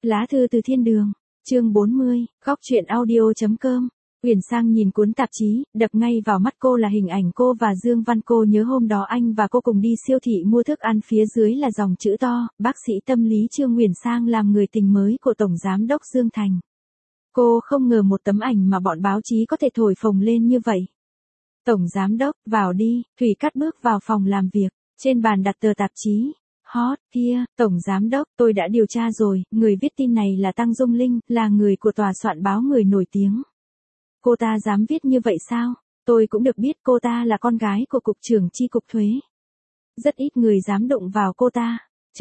Lá thư từ thiên đường, chương 40, góc truyện audio.com. Uyển Sang nhìn cuốn tạp chí, đập ngay vào mắt cô là hình ảnh cô và Dương Văn. Cô nhớ hôm đó anh và cô cùng đi siêu thị mua thức ăn, phía dưới là dòng chữ to, bác sĩ tâm lý Trương Uyển Sang làm người tình mới của Tổng Giám đốc Dương Thành. Cô không ngờ một tấm ảnh mà bọn báo chí có thể thổi phồng lên như vậy. Tổng Giám đốc, vào đi, Thủy Cát bước vào phòng làm việc, trên bàn đặt tờ tạp chí. Hot, kia, Tổng Giám đốc, tôi đã điều tra rồi, người viết tin này là Tăng Dung Linh, là người của tòa soạn báo người nổi tiếng. Cô ta dám viết như vậy sao? Tôi cũng được biết cô ta là con gái của cục trưởng chi cục thuế. Rất ít người dám đụng vào cô ta.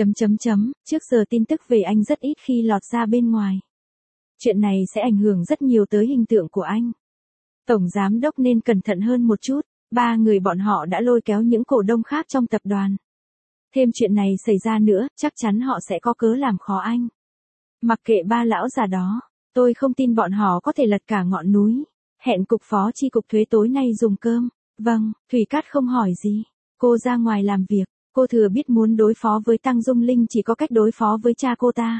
Trước giờ tin tức về anh rất ít khi lọt ra bên ngoài. Chuyện này sẽ ảnh hưởng rất nhiều tới hình tượng của anh. Tổng Giám đốc nên cẩn thận hơn một chút. Ba người bọn họ đã lôi kéo những cổ đông khác trong tập đoàn. Thêm chuyện này xảy ra nữa, chắc chắn họ sẽ có cớ làm khó anh. Mặc kệ ba lão già đó, tôi không tin bọn họ có thể lật cả ngọn núi. Hẹn cục phó chi cục thuế tối nay dùng cơm. Vâng, Thủy Cát không hỏi gì. Cô ra ngoài làm việc, cô thừa biết muốn đối phó với Tăng Dung Linh chỉ có cách đối phó với cha cô ta.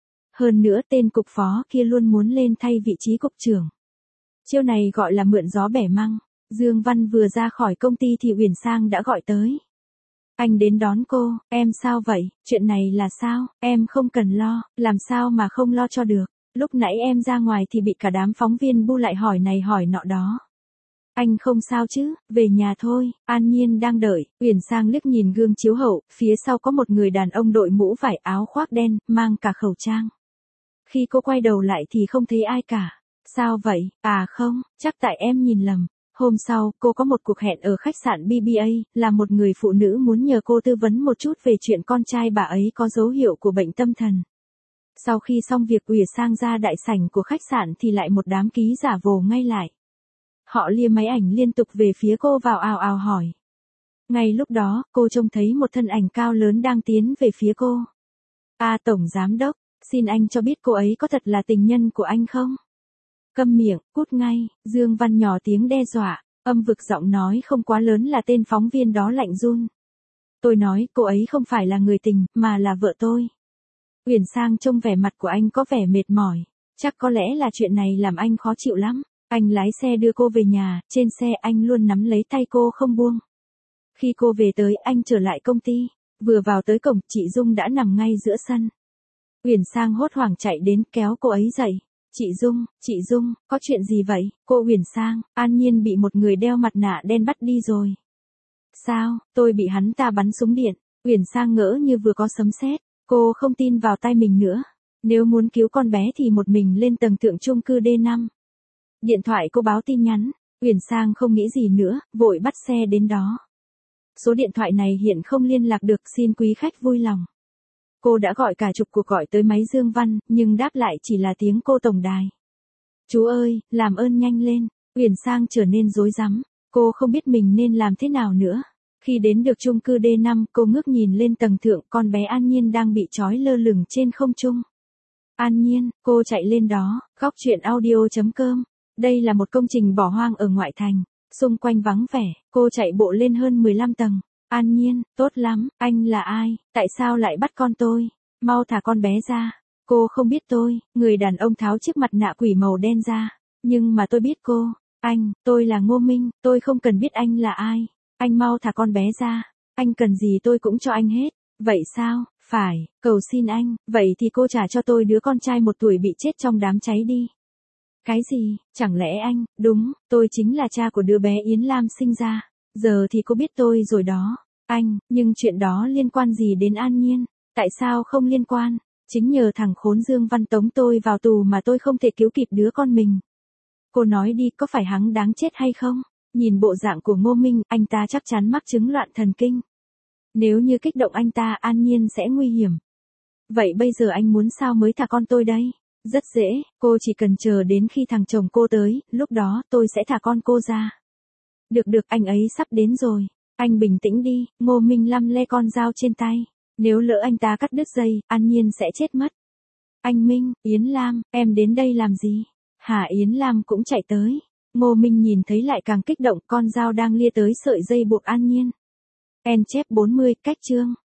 Hơn nữa tên cục phó kia luôn muốn lên thay vị trí cục trưởng. Chiêu này gọi là mượn gió bẻ măng. Dương Văn vừa ra khỏi công ty thì Uyển Sang đã gọi tới. Anh đến đón cô, em sao vậy, chuyện này là sao, em không cần lo, làm sao mà không lo cho được. Lúc nãy em ra ngoài thì bị cả đám phóng viên bu lại hỏi này hỏi nọ đó. Anh không sao chứ, về nhà thôi, An Nhiên đang đợi. Uyển Sang liếc nhìn gương chiếu hậu, phía sau có một người đàn ông đội mũ vải áo khoác đen, mang cả khẩu trang. Khi cô quay đầu lại thì không thấy ai cả. Sao vậy, à không, chắc tại em nhìn lầm. Hôm sau, cô có một cuộc hẹn ở khách sạn BBA, là một người phụ nữ muốn nhờ cô tư vấn một chút về chuyện con trai bà ấy có dấu hiệu của bệnh tâm thần. Sau khi xong việc, Uyển Sang ra đại sảnh của khách sạn thì lại một đám ký giả vồ ngay lại. Họ lia máy ảnh liên tục về phía cô vào ào ào hỏi. Ngay lúc đó, cô trông thấy một thân ảnh cao lớn đang tiến về phía cô. Tổng Giám đốc, xin anh cho biết cô ấy có thật là tình nhân của anh không? Câm miệng, cút ngay, Dương Văn nhỏ tiếng đe dọa, âm vực giọng nói không quá lớn là tên phóng viên đó lạnh run. Tôi nói cô ấy không phải là người tình, mà là vợ tôi. Uyển Sang trông vẻ mặt của anh có vẻ mệt mỏi, chắc có lẽ là chuyện này làm anh khó chịu lắm. Anh lái xe đưa cô về nhà, trên xe anh luôn nắm lấy tay cô không buông. Khi cô về tới, anh trở lại công ty, vừa vào tới cổng, chị Dung đã nằm ngay giữa sân. Uyển Sang hốt hoảng chạy đến kéo cô ấy dậy. Chị Dung, có chuyện gì vậy? Cô Uyển Sang, An Nhiên bị một người đeo mặt nạ đen bắt đi rồi. Sao, tôi bị hắn ta bắn súng điện. Uyển Sang ngỡ như vừa có sấm sét, cô không tin vào tai mình nữa. Nếu muốn cứu con bé thì một mình lên tầng thượng chung cư D5. Điện thoại cô báo tin nhắn, Uyển Sang không nghĩ gì nữa, vội bắt xe đến đó. Số điện thoại này hiện không liên lạc được, xin quý khách vui lòng. Cô đã gọi cả chục cuộc gọi tới máy Dương Văn, nhưng đáp lại chỉ là tiếng cô tổng đài. Chú ơi, làm ơn nhanh lên. Uyển Sang trở nên rối rắm, cô không biết mình nên làm thế nào nữa. Khi đến được chung cư D5, cô ngước nhìn lên tầng thượng, con bé An Nhiên đang bị trói lơ lửng trên không trung. An Nhiên, cô chạy lên đó, góc truyện audio.com. Đây là một công trình bỏ hoang ở ngoại thành, xung quanh vắng vẻ, cô chạy bộ lên hơn 15 tầng. An Nhiên, tốt lắm, anh là ai, tại sao lại bắt con tôi, mau thả con bé ra. Cô không biết tôi, người đàn ông tháo chiếc mặt nạ quỷ màu đen ra, nhưng mà tôi biết cô. Tôi là Ngô Minh, tôi không cần biết anh là ai, anh mau thả con bé ra, anh cần gì tôi cũng cho anh hết. Vậy sao, phải, cầu xin anh, vậy thì cô trả cho tôi đứa con trai 1 tuổi bị chết trong đám cháy đi. Cái gì, chẳng lẽ anh, đúng, tôi chính là cha của đứa bé Yến Lam sinh ra, giờ thì cô biết tôi rồi đó. Nhưng chuyện đó liên quan gì đến An Nhiên, tại sao không liên quan, chính nhờ thằng khốn Dương Văn tống tôi vào tù mà tôi không thể cứu kịp đứa con mình. Cô nói đi, có phải hắn đáng chết hay không? Nhìn bộ dạng của Ngô Minh, anh ta chắc chắn mắc chứng loạn thần kinh. Nếu như kích động anh ta, An Nhiên sẽ nguy hiểm. Vậy bây giờ anh muốn sao mới thả con tôi đây? Rất dễ, cô chỉ cần chờ đến khi thằng chồng cô tới, lúc đó tôi sẽ thả con cô ra. Được, anh ấy sắp đến rồi. Anh bình tĩnh đi, Ngô Minh lăm le con dao trên tay. Nếu lỡ anh ta cắt đứt dây, An Nhiên sẽ chết mất. Anh Minh, Yến Lam, em đến đây làm gì? Hả? Yến Lam cũng chạy tới. Ngô Minh nhìn thấy lại càng kích động, con dao đang lia tới sợi dây buộc An Nhiên. En chép 40, cách chương.